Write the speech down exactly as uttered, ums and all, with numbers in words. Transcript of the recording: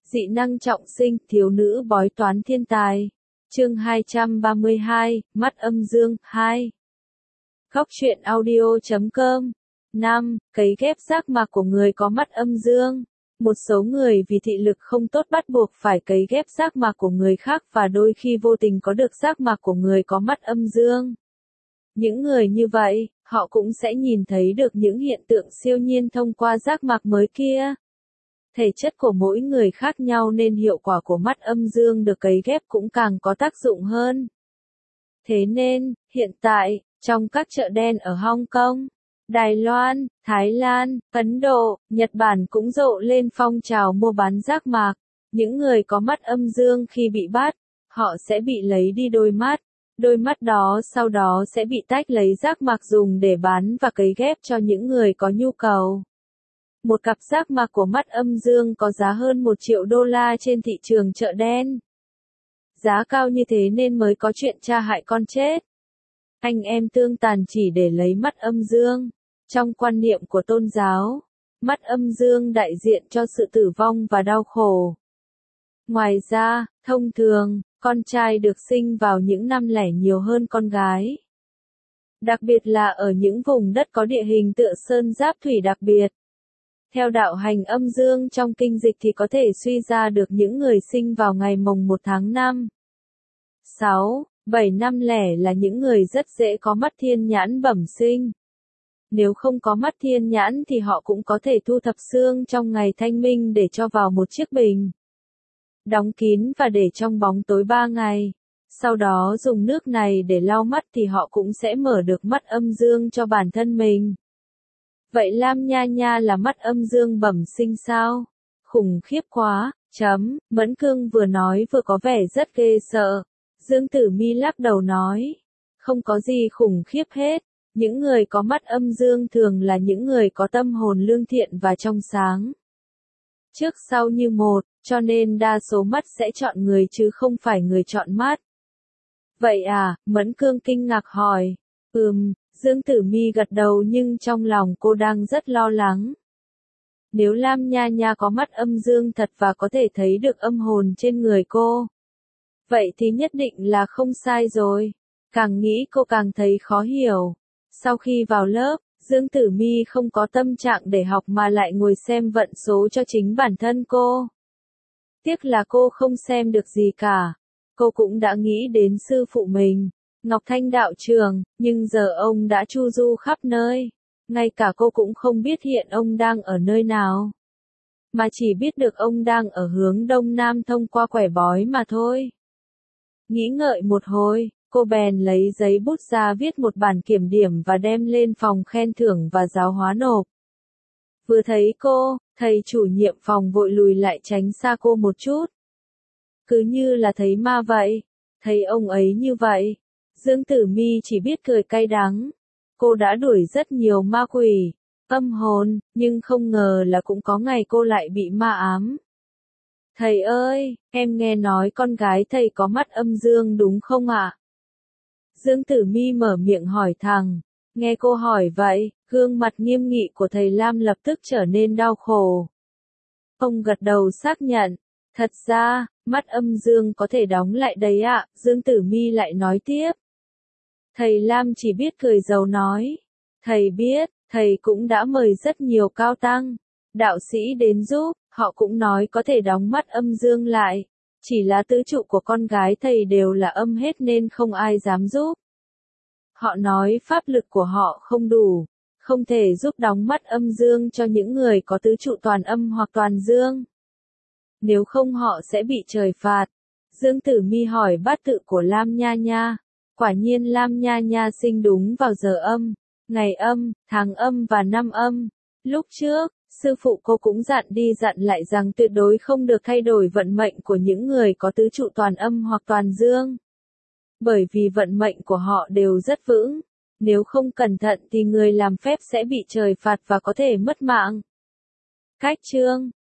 Dị năng trọng sinh, thiếu nữ bói toán thiên tài. Chương hai trăm ba mươi hai, mắt âm dương, hai. Góc truyện audio chấm com. năm. Cấy ghép giác mạc của người có mắt âm dương. Một số người vì thị lực không tốt bắt buộc phải cấy ghép giác mạc của người khác và đôi khi vô tình có được giác mạc của người có mắt âm dương. Những người như vậy, họ cũng sẽ nhìn thấy được những hiện tượng siêu nhiên thông qua giác mạc mới kia. Thể chất của mỗi người khác nhau nên hiệu quả của mắt âm dương được cấy ghép cũng càng có tác dụng hơn. Thế nên, hiện tại, trong các chợ đen ở Hong Kong, Đài Loan, Thái Lan, Ấn Độ, Nhật Bản cũng rộ lên phong trào mua bán giác mạc. Những người có mắt âm dương khi bị bắt, họ sẽ bị lấy đi đôi mắt. Đôi mắt đó sau đó sẽ bị tách lấy giác mạc dùng để bán và cấy ghép cho những người có nhu cầu. Một cặp giác mạc của mắt âm dương có giá hơn một triệu đô la trên thị trường chợ đen. Giá cao như thế nên mới có chuyện cha hại con chết. Anh em tương tàn chỉ để lấy mắt âm dương. Trong quan niệm của tôn giáo, mắt âm dương đại diện cho sự tử vong và đau khổ. Ngoài ra, thông thường, con trai được sinh vào những năm lẻ nhiều hơn con gái. Đặc biệt là ở những vùng đất có địa hình tựa sơn giáp thủy đặc biệt. Theo đạo hành âm dương trong kinh dịch thì có thể suy ra được những người sinh vào ngày mồng một tháng năm. sáu, bảy năm lẻ là những người rất dễ có mắt thiên nhãn bẩm sinh. Nếu không có mắt thiên nhãn thì họ cũng có thể thu thập xương trong ngày thanh minh để cho vào một chiếc bình. Đóng kín và để trong bóng tối ba ngày. Sau đó dùng nước này để lau mắt thì họ cũng sẽ mở được mắt âm dương cho bản thân mình. Vậy Lam Nha Nha là mắt âm dương bẩm sinh sao? Khủng khiếp quá, chấm, Mẫn Cương vừa nói vừa có vẻ rất ghê sợ. Dương Tử Mi lắc đầu nói, không có gì khủng khiếp hết. Những người có mắt âm dương thường là những người có tâm hồn lương thiện và trong sáng. Trước sau như một, cho nên đa số mắt sẽ chọn người chứ không phải người chọn mắt. Vậy à, Mẫn Cương kinh ngạc hỏi. Ừm, Dương Tử Mi gật đầu nhưng trong lòng cô đang rất lo lắng. Nếu Lam Nha Nha có mắt âm dương thật và có thể thấy được âm hồn trên người cô, vậy thì nhất định là không sai rồi. Càng nghĩ cô càng thấy khó hiểu. Sau khi vào lớp, Dương Tử Mi không có tâm trạng để học mà lại ngồi xem vận số cho chính bản thân cô. Tiếc là cô không xem được gì cả. Cô cũng đã nghĩ đến sư phụ mình, Ngọc Thanh đạo trưởng, nhưng giờ ông đã chu du khắp nơi. Ngay cả cô cũng không biết hiện ông đang ở nơi nào. Mà chỉ biết được ông đang ở hướng đông nam thông qua quẻ bói mà thôi. Nghĩ ngợi một hồi, cô bèn lấy giấy bút ra viết một bản kiểm điểm và đem lên phòng khen thưởng và giáo hóa nộp. Vừa thấy cô, thầy chủ nhiệm phòng vội lùi lại tránh xa cô một chút. Cứ như là thấy ma vậy. Thấy ông ấy như vậy, Dương Tử Mi chỉ biết cười cay đắng. Cô đã đuổi rất nhiều ma quỷ, âm hồn, nhưng không ngờ là cũng có ngày cô lại bị ma ám. Thầy ơi, em nghe nói con gái thầy có mắt âm dương đúng không ạ? Dương Tử Mi mở miệng hỏi thẳng. Nghe cô hỏi vậy, gương mặt nghiêm nghị của thầy Lam lập tức trở nên đau khổ. Ông gật đầu xác nhận. Thật ra, mắt âm dương có thể đóng lại đấy ạ, Dương Tử Mi lại nói tiếp. Thầy Lam chỉ biết cười giàu nói. Thầy biết, thầy cũng đã mời rất nhiều cao tăng, đạo sĩ đến giúp, họ cũng nói có thể đóng mắt âm dương lại. Chỉ là tứ trụ của con gái thầy đều là âm hết nên không ai dám giúp. Họ nói pháp lực của họ không đủ, không thể giúp đóng mắt âm dương cho những người có tứ trụ toàn âm hoặc toàn dương. Nếu không họ sẽ bị trời phạt. Dương Tử Mi hỏi bát tự của Lam Nha Nha. Quả nhiên Lam Nha Nha sinh đúng vào giờ âm, ngày âm, tháng âm và năm âm. Lúc trước, sư phụ cô cũng dặn đi dặn lại rằng tuyệt đối không được thay đổi vận mệnh của những người có tứ trụ toàn âm hoặc toàn dương. Bởi vì vận mệnh của họ đều rất vững. Nếu không cẩn thận thì người làm phép sẽ bị trời phạt và có thể mất mạng. Cách chương,